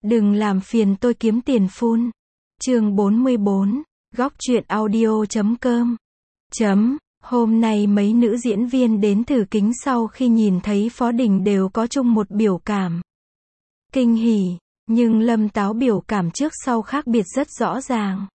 Đừng làm phiền tôi kiếm tiền phun. Chương 44, góc truyện audio.com. Hôm nay mấy nữ diễn viên đến thử kính sau khi nhìn thấy Phó Đình đều có chung một biểu cảm. Kinh hỉ, nhưng Lâm Táo biểu cảm trước sau khác biệt rất rõ ràng.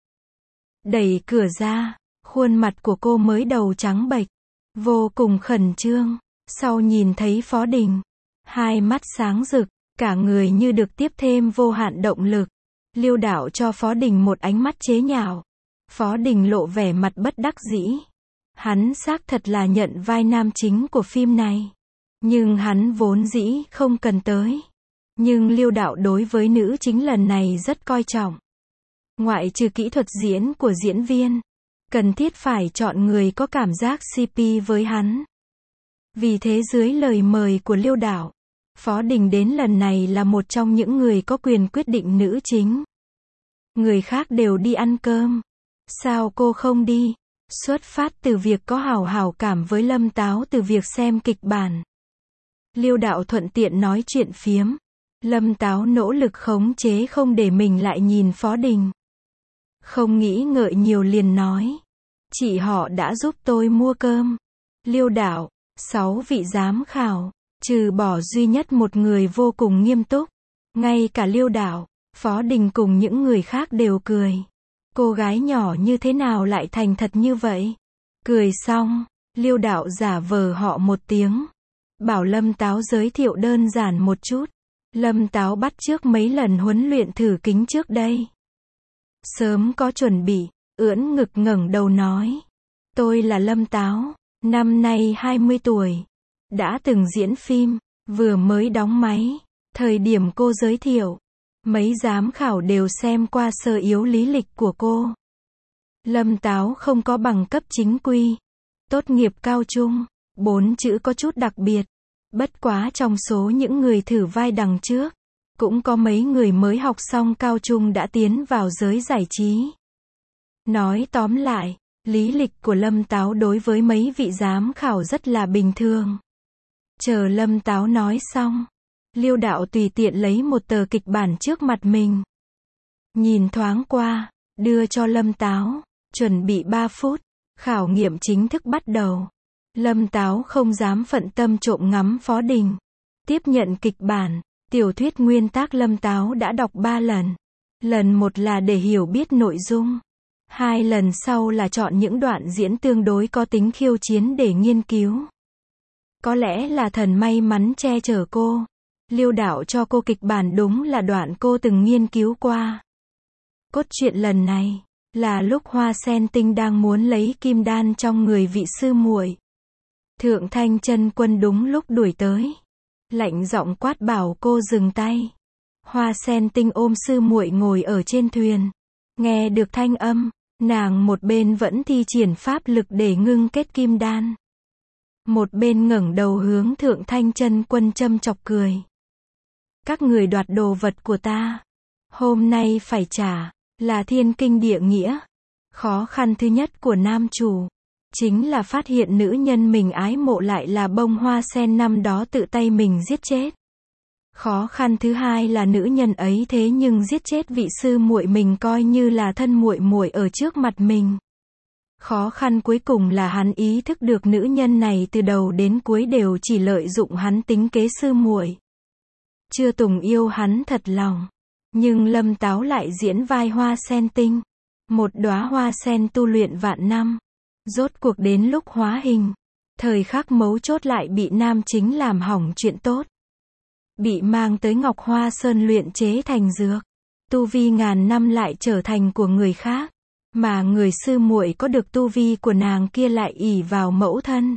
Đẩy cửa ra, khuôn mặt của cô mới đầu trắng bệch, vô cùng khẩn trương, sau nhìn thấy Phó Đình, hai mắt sáng rực, cả người như được tiếp thêm vô hạn động lực. Liêu Đạo cho Phó Đình một ánh mắt chế nhạo. Phó Đình lộ vẻ mặt bất đắc dĩ. Hắn xác thật là nhận vai nam chính của phim này, nhưng hắn vốn dĩ không cần tới. Nhưng Liêu Đạo đối với nữ chính lần này rất coi trọng. Ngoại trừ kỹ thuật diễn của diễn viên, cần thiết phải chọn người có cảm giác CP với hắn. Vì thế dưới lời mời của Liêu Đạo, Phó Đình đến lần này là một trong những người có quyền quyết định nữ chính. Người khác đều đi ăn cơm, sao cô không đi? Xuất phát từ việc có hảo cảm với Lâm Táo từ việc xem kịch bản. Liêu Đạo thuận tiện nói chuyện phiếm. Lâm Táo nỗ lực khống chế không để mình lại nhìn Phó Đình. Không nghĩ ngợi nhiều liền nói. Chị họ đã giúp tôi mua cơm. Liêu Đạo, 6 vị giám khảo, trừ bỏ duy nhất một người vô cùng nghiêm túc. Ngay cả Liêu Đạo, Phó Đình cùng những người khác đều cười. Cô gái nhỏ như thế nào lại thành thật như vậy? Cười xong, Liêu Đạo giả vờ họ một tiếng. Bảo Lâm Táo giới thiệu đơn giản một chút. Lâm Táo bắt chước mấy lần huấn luyện thử kính trước đây. Sớm có chuẩn bị, ưỡn ngực ngẩng đầu nói. Tôi là Lâm Táo, năm nay 20 tuổi. Đã từng diễn phim, vừa mới đóng máy. Thời điểm cô giới thiệu, mấy giám khảo đều xem qua sơ yếu lý lịch của cô. Lâm Táo không có bằng cấp chính quy, tốt nghiệp cao trung, 4 chữ có chút đặc biệt. Bất quá trong số những người thử vai đằng trước, cũng có mấy người mới học xong cao trung đã tiến vào giới giải trí. Nói tóm lại, lý lịch của Lâm Táo đối với mấy vị giám khảo rất là bình thường. Chờ Lâm Táo nói xong, Liêu Đạo tùy tiện lấy một tờ kịch bản trước mặt mình. Nhìn thoáng qua, đưa cho Lâm Táo, chuẩn bị 3 phút, khảo nghiệm chính thức bắt đầu. Lâm Táo không dám phận tâm trộm ngắm Phó Đình. Tiếp nhận kịch bản, tiểu thuyết nguyên tác Lâm Táo đã đọc 3 lần. Lần một là để hiểu biết nội dung. 2 lần sau là chọn những đoạn diễn tương đối có tính khiêu chiến để nghiên cứu. Có lẽ là thần may mắn che chở cô. Liêu Đạo cho cô kịch bản đúng là đoạn cô từng nghiên cứu qua. Cốt truyện lần này là lúc Hoa Sen Tinh đang muốn lấy kim đan trong người vị sư muội. Thượng Thanh Chân Quân đúng lúc đuổi tới, lạnh giọng quát bảo cô dừng tay. Hoa Sen Tinh ôm sư muội ngồi ở trên thuyền, nghe được thanh âm, nàng một bên vẫn thi triển pháp lực để ngưng kết kim đan, một bên ngẩng đầu hướng Thượng Thanh Chân Quân châm chọc cười. Các người đoạt đồ vật của ta, hôm nay phải trả, là thiên kinh địa nghĩa. Khó khăn thứ nhất của nam chủ chính là phát hiện nữ nhân mình ái mộ lại là bông hoa sen năm đó tự tay mình giết chết. Khó khăn thứ hai là nữ nhân ấy thế nhưng giết chết vị sư muội mình coi như là thân muội muội ở trước mặt mình. Khó khăn cuối cùng là hắn ý thức được nữ nhân này từ đầu đến cuối đều chỉ lợi dụng hắn tính kế sư muội. Chưa từng yêu hắn thật lòng. Nhưng Lâm Táo lại diễn vai Hoa Sen Tinh, một đóa hoa sen tu luyện vạn năm. Rốt cuộc đến lúc hóa hình, thời khắc mấu chốt lại bị nam chính làm hỏng chuyện tốt. Bị mang tới Ngọc Hoa Sơn luyện chế thành dược. Tu vi ngàn năm lại trở thành của người khác. Mà người sư muội có được tu vi của nàng kia lại ỷ vào mẫu thân.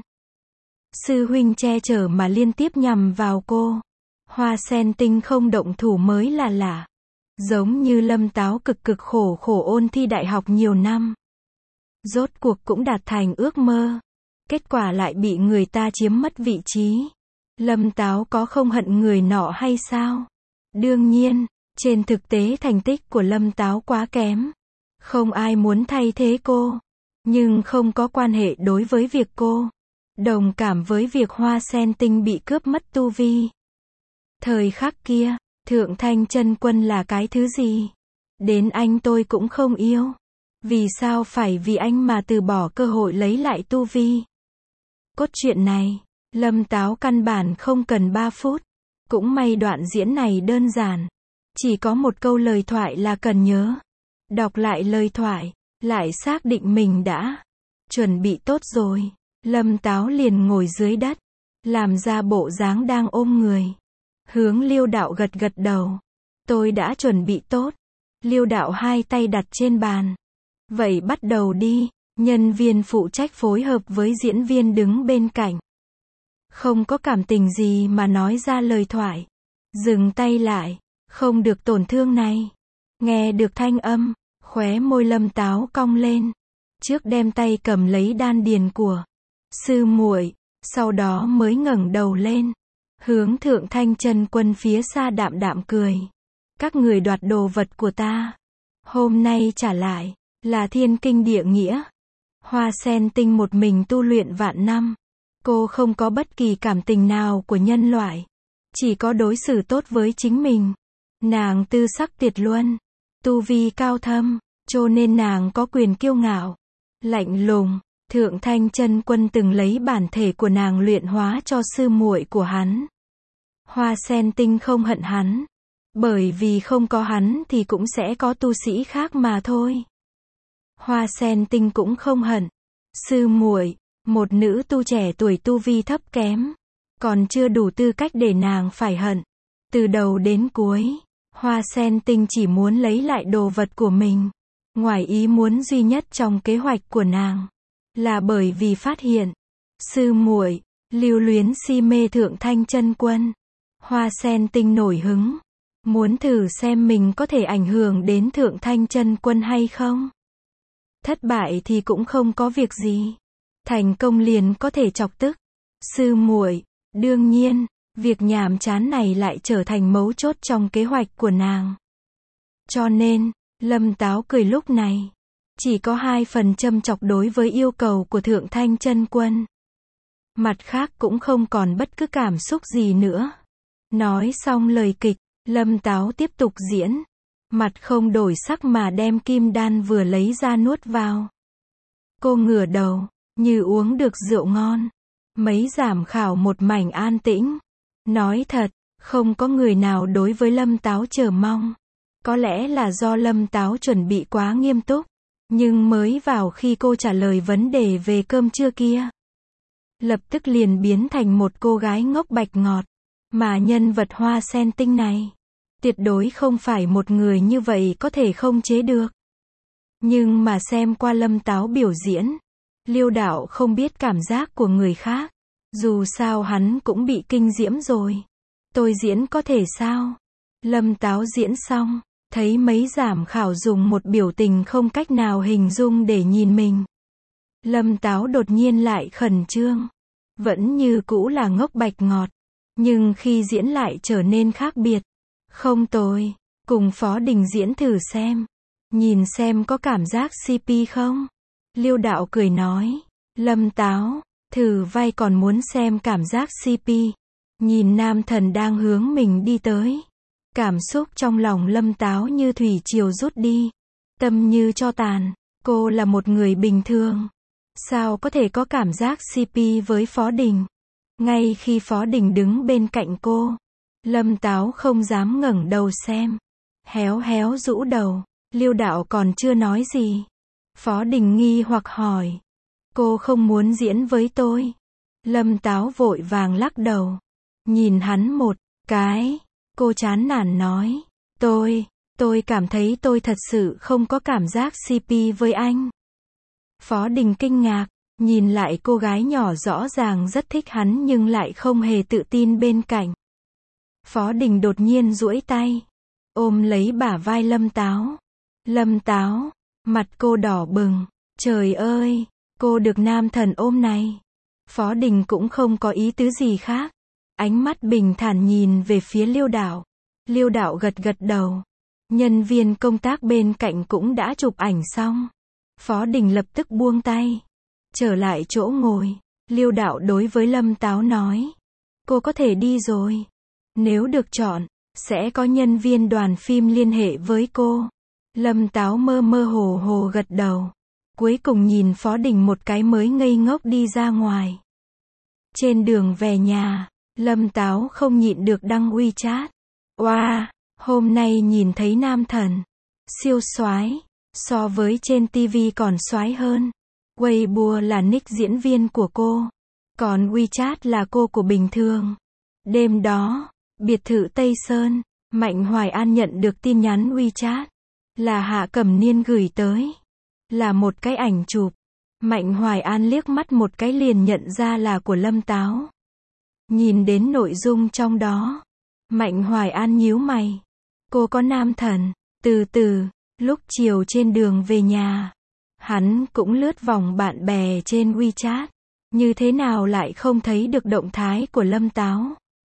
Sư huynh che chở mà liên tiếp nhằm vào cô. Hoa Sen Tinh không động thủ mới là lạ. Giống như Lâm Táo cực khổ ôn thi đại học nhiều năm. Rốt cuộc cũng đạt thành ước mơ. Kết quả lại bị người ta chiếm mất vị trí. Lâm Táo có không hận người nọ hay sao? Đương nhiên, trên thực tế thành tích của Lâm Táo quá kém. Không ai muốn thay thế cô. Nhưng không có quan hệ đối với việc cô đồng cảm với việc Hoa Sen Tinh bị cướp mất tu vi. Thời khắc kia, Thượng Thanh Chân Quân là cái thứ gì? Đến anh tôi cũng không yêu. Vì sao phải vì anh mà từ bỏ cơ hội lấy lại tu vi? Cốt truyện này, Lâm Táo căn bản không cần 3 phút. Cũng may đoạn diễn này đơn giản. Chỉ có một câu lời thoại là cần nhớ. Đọc lại lời thoại, lại xác định mình đã chuẩn bị tốt rồi. Lâm Táo liền ngồi dưới đất, làm ra bộ dáng đang ôm người. Hướng Liêu Đạo gật gật đầu. Tôi đã chuẩn bị tốt. Liêu Đạo hai tay đặt trên bàn. Vậy bắt đầu đi. Nhân viên phụ trách phối hợp với diễn viên đứng bên cạnh. Không có cảm tình gì mà nói ra lời thoại. Dừng tay lại. Không được tổn thương này. Nghe được thanh âm, khóe môi Lâm Táo cong lên. Trước đem tay cầm lấy đan điền của sư muội, sau đó mới ngẩng đầu lên. Hướng Thượng Thanh Chân Quân phía xa đạm đạm cười. Các người đoạt đồ vật của ta. Hôm nay trả lại, là thiên kinh địa nghĩa. Hoa Sen Tinh một mình tu luyện vạn năm. Cô không có bất kỳ cảm tình nào của nhân loại. Chỉ có đối xử tốt với chính mình. Nàng tư sắc tuyệt luân. Tu vi cao thâm, cho nên nàng có quyền kiêu ngạo. Lạnh lùng, Thượng Thanh Chân Quân từng lấy bản thể của nàng luyện hóa cho sư muội của hắn. Hoa Sen Tinh không hận hắn. Bởi vì không có hắn thì cũng sẽ có tu sĩ khác mà thôi. Hoa Sen Tinh cũng không hận. Sư muội, một nữ tu trẻ tuổi tu vi thấp kém. Còn chưa đủ tư cách để nàng phải hận. Từ đầu đến cuối, Hoa Sen Tinh chỉ muốn lấy lại đồ vật của mình. Ngoài ý muốn duy nhất trong kế hoạch của nàng là bởi vì phát hiện sư muội lưu luyến si mê Thượng Thanh Chân Quân. Hoa Sen Tinh nổi hứng, muốn thử xem mình có thể ảnh hưởng đến Thượng Thanh Chân Quân hay không. Thất bại thì cũng không có việc gì, thành công liền có thể chọc tức sư muội. Đương nhiên, việc nhàm chán này lại trở thành mấu chốt trong kế hoạch của nàng. Cho nên, Lâm Táo cười lúc này chỉ có 2 phần châm chọc đối với yêu cầu của Thượng Thanh Chân Quân. Mặt khác cũng không còn bất cứ cảm xúc gì nữa. Nói xong lời kịch, Lâm Táo tiếp tục diễn. Mặt không đổi sắc mà đem kim đan vừa lấy ra nuốt vào. Cô ngửa đầu, như uống được rượu ngon. Mấy giám khảo một mảnh an tĩnh. Nói thật, không có người nào đối với Lâm Táo chờ mong. Có lẽ là do Lâm Táo chuẩn bị quá nghiêm túc. Nhưng mới vào khi cô trả lời vấn đề về cơm trưa kia, lập tức liền biến thành một cô gái ngốc bạch ngọt. Mà nhân vật Hoa Sen Tinh này, tuyệt đối không phải một người như vậy có thể không chế được. Nhưng mà xem qua Lâm Táo biểu diễn, Liêu Đạo không biết cảm giác của người khác. Dù sao hắn cũng bị kinh diễm rồi. Tôi diễn có thể sao? Lâm Táo diễn xong, thấy mấy giám khảo dùng một biểu tình không cách nào hình dung để nhìn mình. Lâm Táo đột nhiên lại khẩn trương. Vẫn như cũ là ngốc bạch ngọt. Nhưng khi diễn lại trở nên khác biệt. Không tồi. Cùng Phó Đình diễn thử xem. Nhìn xem có cảm giác CP không? Liêu Đạo cười nói. Lâm Táo, thử vai còn muốn xem cảm giác CP. Nhìn nam thần đang hướng mình đi tới. Cảm xúc trong lòng Lâm Táo như thủy triều rút đi. Tâm như tro tàn. Cô là một người bình thường. Sao có thể có cảm giác CP với Phó Đình? Ngay khi Phó Đình đứng bên cạnh cô, Lâm Táo không dám ngẩng đầu xem. Héo héo rũ đầu. Liêu Đạo còn chưa nói gì. Phó Đình nghi hoặc hỏi. Cô không muốn diễn với tôi. Lâm Táo vội vàng lắc đầu. Nhìn hắn một cái. Cô chán nản nói. Tôi cảm thấy tôi thật sự không có cảm giác CP với anh. Phó Đình kinh ngạc. Nhìn lại cô gái nhỏ rõ ràng rất thích hắn nhưng lại không hề tự tin bên cạnh. Phó Đình đột nhiên duỗi tay. Ôm lấy bả vai Lâm Táo. Lâm Táo. Mặt cô đỏ bừng. Trời ơi. Cô được nam thần ôm này. Phó Đình cũng không có ý tứ gì khác. Ánh mắt bình thản nhìn về phía Liêu Đạo. Liêu Đạo gật gật đầu. Nhân viên công tác bên cạnh cũng đã chụp ảnh xong. Phó Đình lập tức buông tay. Trở lại chỗ ngồi. Liêu Đạo đối với Lâm Táo nói. Cô có thể đi rồi. Nếu được chọn, sẽ có nhân viên đoàn phim liên hệ với cô. Lâm Táo mơ mơ hồ hồ gật đầu. Cuối cùng nhìn Phó Đình một cái mới ngây ngốc đi ra ngoài. Trên đường về nhà, Lâm Táo không nhịn được đăng WeChat. Wow, hôm nay nhìn thấy nam thần. Siêu soái, so với trên TV còn soái hơn. Weibo là nick diễn viên của cô, còn WeChat là cô của bình thường. Đêm đó, biệt thự Tây Sơn, Mạnh Hoài An nhận được tin nhắn WeChat. Là Hạ Cẩm Niên gửi tới. Là một cái ảnh chụp. Mạnh Hoài An liếc mắt một cái liền nhận ra là của Lâm Táo. Nhìn đến nội dung trong đó, Mạnh Hoài An nhíu mày. Cô có nam thần. Từ từ, lúc chiều trên đường về nhà, hắn cũng lướt vòng bạn bè trên WeChat. Như thế nào lại không thấy được động thái của Lâm Táo?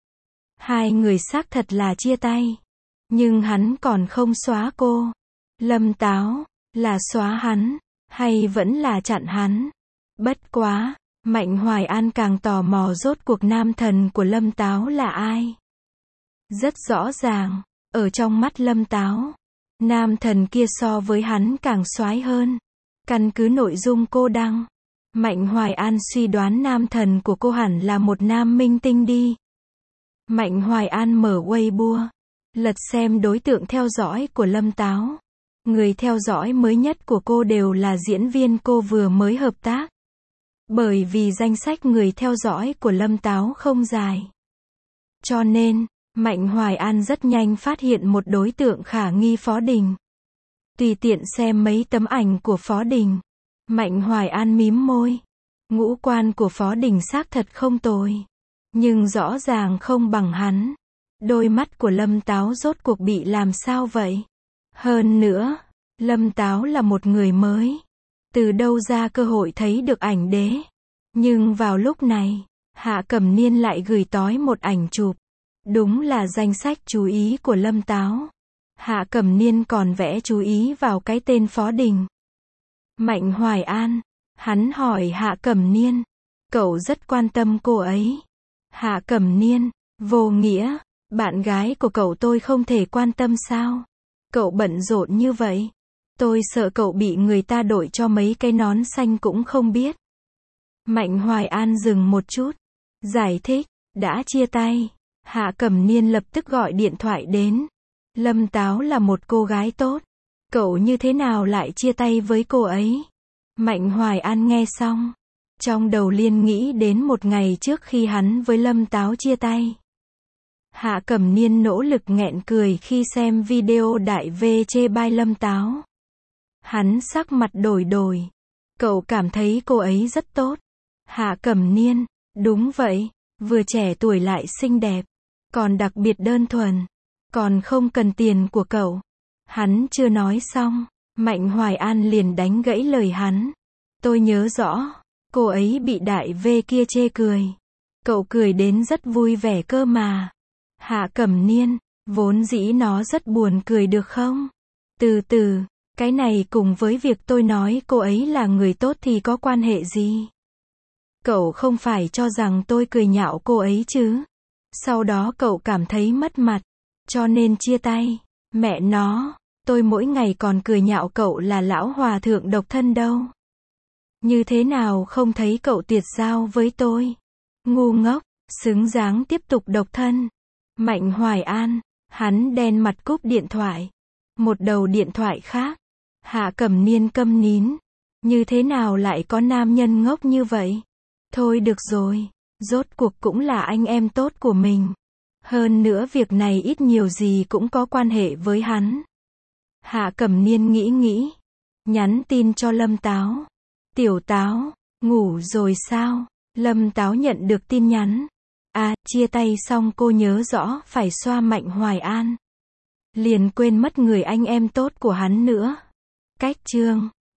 Hai người xác thật là chia tay. Nhưng hắn còn không xóa cô. Lâm Táo, là xóa hắn, hay vẫn là chặn hắn? Bất quá, Mạnh Hoài An càng tò mò rốt cuộc nam thần của Lâm Táo là ai? Rất rõ ràng, ở trong mắt Lâm Táo, nam thần kia so với hắn càng soái hơn. Căn cứ nội dung cô đăng, Mạnh Hoài An suy đoán nam thần của cô hẳn là một nam minh tinh đi. Mạnh Hoài An mở Weibo, lật xem đối tượng theo dõi của Lâm Táo. Người theo dõi mới nhất của cô đều là diễn viên cô vừa mới hợp tác. Bởi vì danh sách người theo dõi của Lâm Táo không dài. Cho nên, Mạnh Hoài An rất nhanh phát hiện một đối tượng khả nghi Phó Đình. Tùy tiện xem mấy tấm ảnh của Phó Đình. Mạnh Hoài An mím môi. Ngũ quan của Phó Đình xác thật không tồi. Nhưng rõ ràng không bằng hắn. Đôi mắt của Lâm Táo rốt cuộc bị làm sao vậy? Hơn nữa, Lâm Táo là một người mới. Từ đâu ra cơ hội thấy được ảnh đế? Nhưng vào lúc này, Hạ Cẩm Niên lại gửi tới một ảnh chụp. Đúng là danh sách chú ý của Lâm Táo. Hạ Cẩm Niên còn vẽ chú ý vào cái tên Phó Đình. Mạnh Hoài An, hắn hỏi Hạ Cẩm Niên, cậu rất quan tâm cô ấy. Hạ Cẩm Niên, vô nghĩa, bạn gái của cậu tôi không thể quan tâm sao? Cậu bận rộn như vậy. Tôi sợ cậu bị người ta đổi cho mấy cái nón xanh cũng không biết. Mạnh Hoài An dừng một chút. Giải thích, đã chia tay. Hạ Cẩm Niên lập tức gọi điện thoại đến. Lâm Táo là một cô gái tốt. Cậu như thế nào lại chia tay với cô ấy? Mạnh Hoài An nghe xong. Trong đầu liền nghĩ đến một ngày trước khi hắn với Lâm Táo chia tay. Hạ Cẩm Niên nỗ lực nghẹn cười khi xem video đại V chê bai Lâm Táo. Hắn sắc mặt đổi đổi. Cậu cảm thấy cô ấy rất tốt. Hạ Cẩm Niên, đúng vậy, vừa trẻ tuổi lại xinh đẹp, còn đặc biệt đơn thuần, còn không cần tiền của cậu. Hắn chưa nói xong, Mạnh Hoài An liền đánh gãy lời hắn. Tôi nhớ rõ, cô ấy bị đại V kia chê cười. Cậu cười đến rất vui vẻ cơ mà. Hạ Cẩm Niên, vốn dĩ nó rất buồn cười được không? Từ từ, cái này cùng với việc tôi nói cô ấy là người tốt thì có quan hệ gì? Cậu không phải cho rằng tôi cười nhạo cô ấy chứ? Sau đó cậu cảm thấy mất mặt, cho nên chia tay. Mẹ nó, tôi mỗi ngày còn cười nhạo cậu là lão hòa thượng độc thân đâu. Như thế nào không thấy cậu tuyệt giao với tôi? Ngu ngốc, xứng đáng tiếp tục độc thân. Mạnh Hoài An, hắn đen mặt cúp điện thoại. Một đầu điện thoại khác. Hạ Cẩm Niên câm nín. Như thế nào lại có nam nhân ngốc như vậy? Thôi được rồi, rốt cuộc cũng là anh em tốt của mình. Hơn nữa việc này ít nhiều gì cũng có quan hệ với hắn. Hạ Cẩm Niên nghĩ. Nhắn tin cho Lâm Táo. Tiểu Táo, ngủ rồi sao? Lâm Táo nhận được tin nhắn. À, chia tay xong cô nhớ rõ phải xoa Mạnh Hoài An. Liền quên mất người anh em tốt của hắn nữa. Cách chương